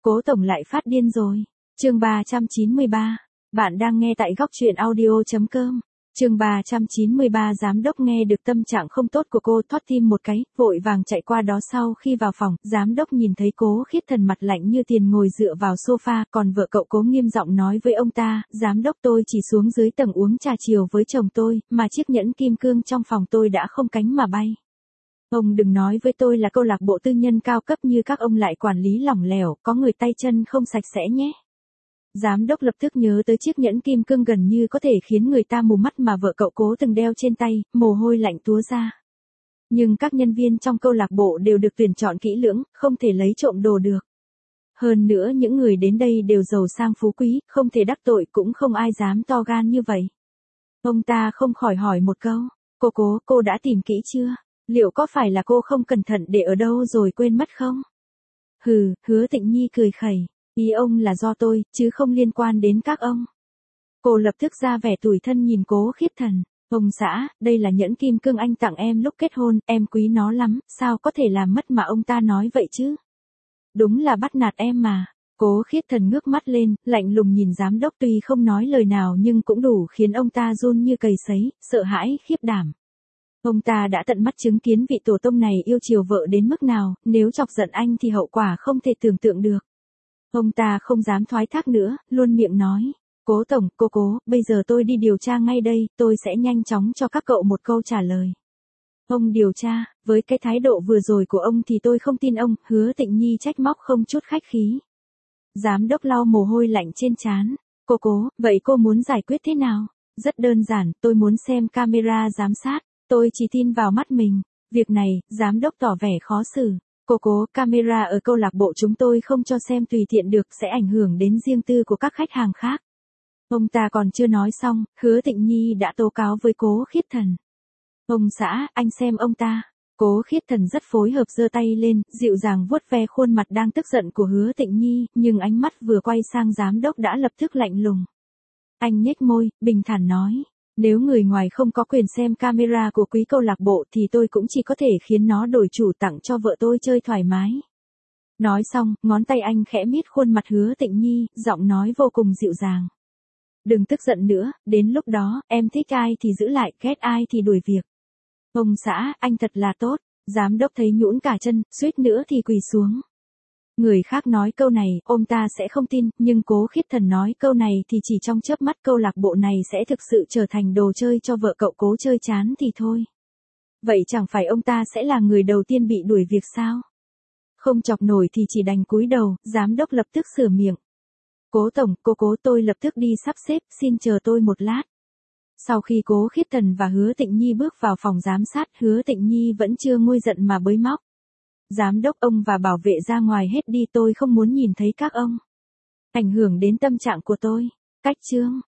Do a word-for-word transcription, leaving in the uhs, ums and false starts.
Cố tổng lại phát điên rồi. Chương ba trăm chín mươi ba. Bạn đang nghe tại góc truyện audio chấm com. Chương ba trăm chín mươi ba. Giám đốc nghe được tâm trạng không tốt của cô thoát tim một cái, vội vàng chạy qua đó. Sau khi vào phòng, giám đốc nhìn thấy Cố Khiết Thần mặt lạnh như tiền ngồi dựa vào sofa, còn vợ cậu Cố nghiêm giọng nói với ông ta, giám đốc tôi chỉ xuống dưới tầng uống trà chiều với chồng tôi, mà chiếc nhẫn kim cương trong phòng tôi đã không cánh mà bay. Ông đừng nói với tôi là câu lạc bộ tư nhân cao cấp như các ông lại quản lý lỏng lẻo, có người tay chân không sạch sẽ nhé. Giám đốc lập tức nhớ tới chiếc nhẫn kim cương gần như có thể khiến người ta mù mắt mà vợ cậu Cố từng đeo trên tay, mồ hôi lạnh túa ra. Nhưng các nhân viên trong câu lạc bộ đều được tuyển chọn kỹ lưỡng, không thể lấy trộm đồ được. Hơn nữa những người đến đây đều giàu sang phú quý, không thể đắc tội, cũng không ai dám to gan như vậy. Ông ta không khỏi hỏi một câu, cô Cố, cô đã tìm kỹ chưa? Liệu có phải là cô không cẩn thận để ở đâu rồi quên mất không? Hừ, Hứa Tịnh Nhi cười khẩy, ý ông là do tôi, chứ không liên quan đến các ông. Cô lập tức ra vẻ tủi thân nhìn Cố Khiết Thần, ông xã, đây là nhẫn kim cương anh tặng em lúc kết hôn, em quý nó lắm, sao có thể làm mất mà ông ta nói vậy chứ? Đúng là bắt nạt em mà. Cố Khiết Thần ngước mắt lên, lạnh lùng nhìn giám đốc, tuy không nói lời nào nhưng cũng đủ khiến ông ta run như cầy sấy, sợ hãi, khiếp đảm. Ông ta đã tận mắt chứng kiến vị tổ tông này yêu chiều vợ đến mức nào, nếu chọc giận anh thì hậu quả không thể tưởng tượng được. Ông ta không dám thoái thác nữa, luôn miệng nói, Cố tổng, cô Cố, bây giờ tôi đi điều tra ngay đây, tôi sẽ nhanh chóng cho các cậu một câu trả lời. Ông điều tra, với cái thái độ vừa rồi của ông thì tôi không tin ông, Hứa Tịnh Nhi trách móc không chút khách khí. Giám đốc lau mồ hôi lạnh trên trán, cô Cố, vậy cô muốn giải quyết thế nào? Rất đơn giản, tôi muốn xem camera giám sát. Tôi chỉ tin vào mắt mình. Việc này, giám đốc tỏ vẻ khó xử. Cô Cố, camera ở câu lạc bộ chúng tôi không cho xem tùy tiện được, sẽ ảnh hưởng đến riêng tư của các khách hàng khác. Ông ta còn chưa nói xong, Hứa Tịnh Nhi đã tố cáo với Cố Khiết Thần. Ông xã, anh xem ông ta. Cố Khiết Thần rất phối hợp giơ tay lên, dịu dàng vuốt ve khuôn mặt đang tức giận của Hứa Tịnh Nhi, nhưng ánh mắt vừa quay sang giám đốc đã lập tức lạnh lùng. Anh nhếch môi, bình thản nói. Nếu người ngoài không có quyền xem camera của quý câu lạc bộ thì tôi cũng chỉ có thể khiến nó đổi chủ tặng cho vợ tôi chơi thoải mái. Nói xong, ngón tay anh khẽ miết khuôn mặt Hứa Tịnh Nhi, giọng nói vô cùng dịu dàng. Đừng tức giận nữa, đến lúc đó, em thích ai thì giữ lại, ghét ai thì đuổi việc. Ông xã, anh thật là tốt. Giám đốc thấy nhũn cả chân, suýt nữa thì quỳ xuống. Người khác nói câu này, ông ta sẽ không tin, nhưng Cố Khiết Thần nói câu này thì chỉ trong chớp mắt câu lạc bộ này sẽ thực sự trở thành đồ chơi cho vợ cậu Cố chơi chán thì thôi. Vậy chẳng phải ông ta sẽ là người đầu tiên bị đuổi việc sao? Không chọc nổi thì chỉ đành cúi đầu, giám đốc lập tức sửa miệng. Cố tổng, cô Cố, tôi lập tức đi sắp xếp, xin chờ tôi một lát. Sau khi Cố Khiết Thần và Hứa Tịnh Nhi bước vào phòng giám sát, Hứa Tịnh Nhi vẫn chưa nguôi giận mà bới móc. Giám đốc, ông và bảo vệ ra ngoài hết đi, tôi không muốn nhìn thấy các ông. Ảnh hưởng đến tâm trạng của tôi. Cách chương.